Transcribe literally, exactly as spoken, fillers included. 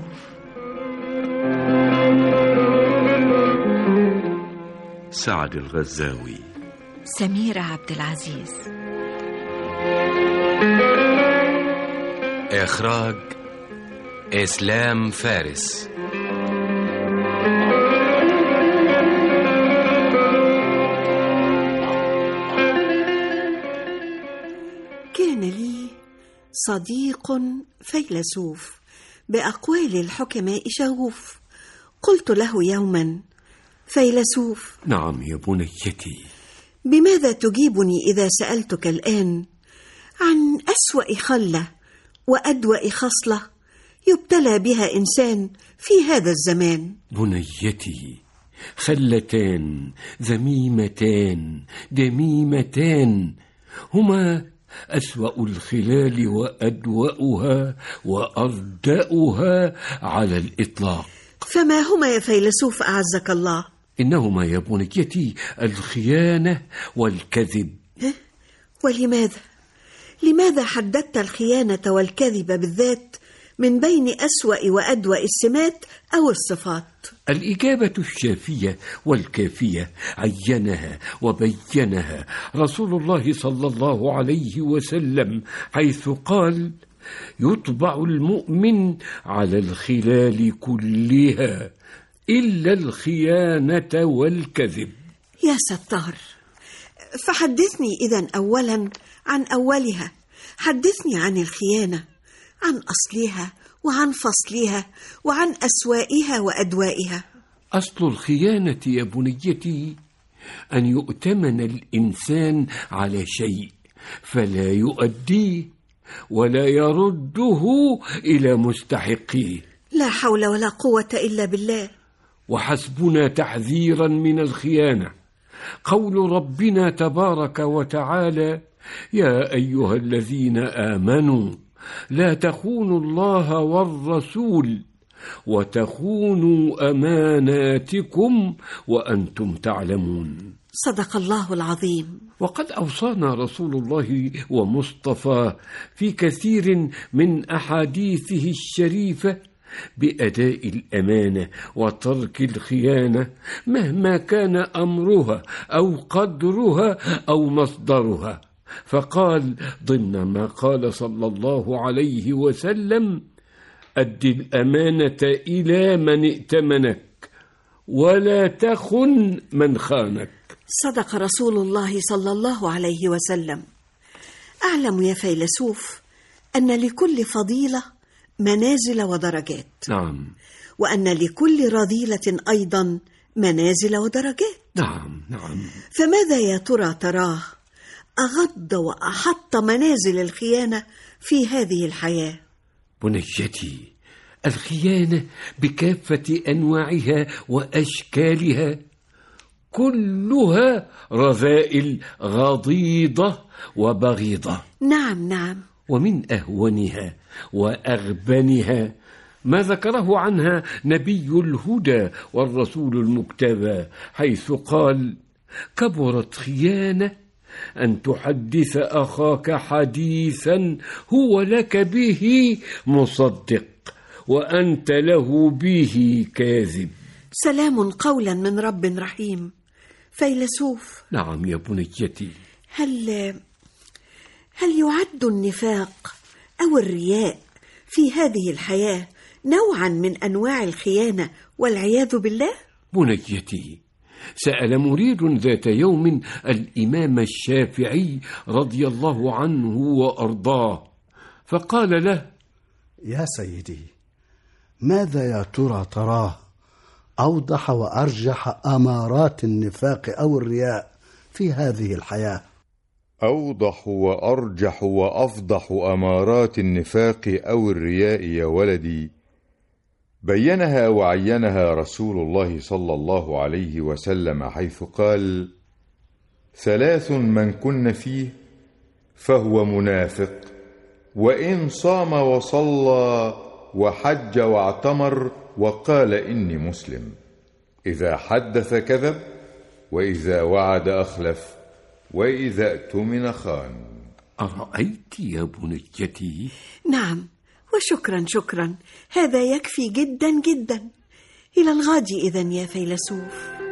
يوسف. سعد الغزاوي. سميرة عبد العزيز. إخراج إسلام فارس. كان لي صديق فيلسوف بأقوال الحكماء شغوف. قلت له يوما: فيلسوف. نعم يا بنيتي. بماذا تجيبني إذا سألتك الآن عن أسوأ خلة وأدوأ خصلة يبتلى بها إنسان في هذا الزمان؟ بنيتي، خلتان ذميمتان دميمتان هما أسوأ الخلال وأدوأها وأردأها على الإطلاق. فما هما يا فيلسوف أعزك الله؟ إنهما يا بنيتي الخيانة والكذب. ولماذا؟ لماذا حددت الخيانة والكذب بالذات من بين أسوأ وأدوأ السمات أو الصفات؟ الإجابة الشافية والكافية عينها وبينها رسول الله صلى الله عليه وسلم، حيث قال: يطبع المؤمن على الخلال كلها إلا الخيانة والكذب. يا ستار، فحدثني إذن أولا عن أولها. حدثني عن الخيانة، عن أصلها وعن فصلها وعن أسوائها وأدوائها. أصل الخيانة يا بنيتي أن يؤتمن الإنسان على شيء فلا يؤديه ولا يرده إلى مستحقيه. لا حول ولا قوة إلا بالله. وحسبنا تحذيرا من الخيانة قول ربنا تبارك وتعالى: يا أيها الذين آمنوا لا تخونوا الله والرسول وتخونوا أماناتكم وأنتم تعلمون. صدق الله العظيم. وقد أوصانا رسول الله ومصطفى في كثير من أحاديثه الشريفة بأداء الأمانة وترك الخيانة مهما كان أمرها أو قدرها أو مصدرها. فقال ضمن ما قال صلى الله عليه وسلم: أد الأمانة إلى من ائتمنك ولا تخن من خانك. صدق رسول الله صلى الله عليه وسلم. أعلم يا فيلسوف أن لكل فضيلة منازل ودرجات. نعم. وأن لكل رذيلة أيضا منازل ودرجات. نعم نعم. فماذا يا ترى تراه أغض وأحط منازل الخيانة في هذه الحياة؟ بنيتي، الخيانة بكافة أنواعها وأشكالها كلها رذائل غضيضة وبغيضة. نعم نعم. ومن أهونها وأغبنها ما ذكره عنها نبي الهدى والرسول المجتبى، حيث قال: كبرت خيانة أن تحدث أخاك حديثا هو لك به مصدق وأنت له به كاذب. سلام قولا من رب رحيم. فيلسوف. نعم يا بنيتي. هل هل يعد النفاق أو الرياء في هذه الحياة نوعا من أنواع الخيانة والعياذ بالله؟ بنيتي، سأل مريد ذات يوم الإمام الشافعي رضي الله عنه وأرضاه، فقال له: يا سيدي، ماذا يا ترى تراه أوضح وأرجح أمارات النفاق أو الرياء في هذه الحياة؟ أوضح وأرجح وأفضح أمارات النفاق أو الرياء يا ولدي بينها وعينها رسول الله صلى الله عليه وسلم، حيث قال: ثلاث من كن فيه فهو منافق، وإن صام وصلى وحج واعتمر وقال إني مسلم: إذا حدث كذب، وإذا وعد أخلف، وإذا اؤتمن خان. أرأيت يا بنيتي؟ نعم، وشكرا شكرا، هذا يكفي جدا جدا. إلى الغد إذن يا فيلسوف.